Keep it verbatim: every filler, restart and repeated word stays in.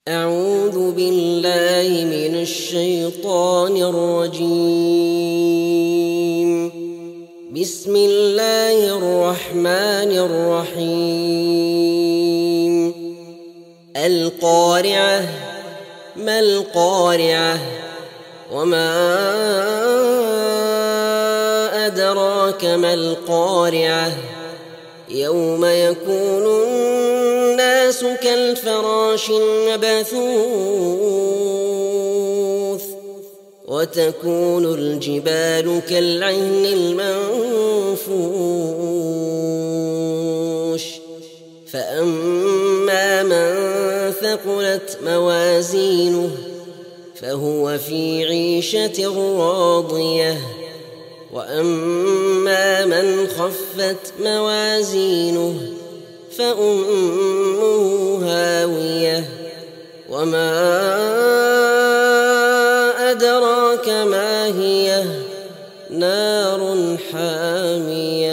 أعوذ بالله من الشيطان الرجيم. بسم الله الرحمن الرحيم. القارعة. ما القارعة؟ وما أدراك ما القارعة؟ يوم يكون الناس كالفراش المبثوث وتكون الجبال كالعهن المنفوش. فأما من ثقلت موازينه فهو في عيشة راضية، وأما من خفت موازينه فأمه هاوية. وما أدراك ما هي؟ نار حامية.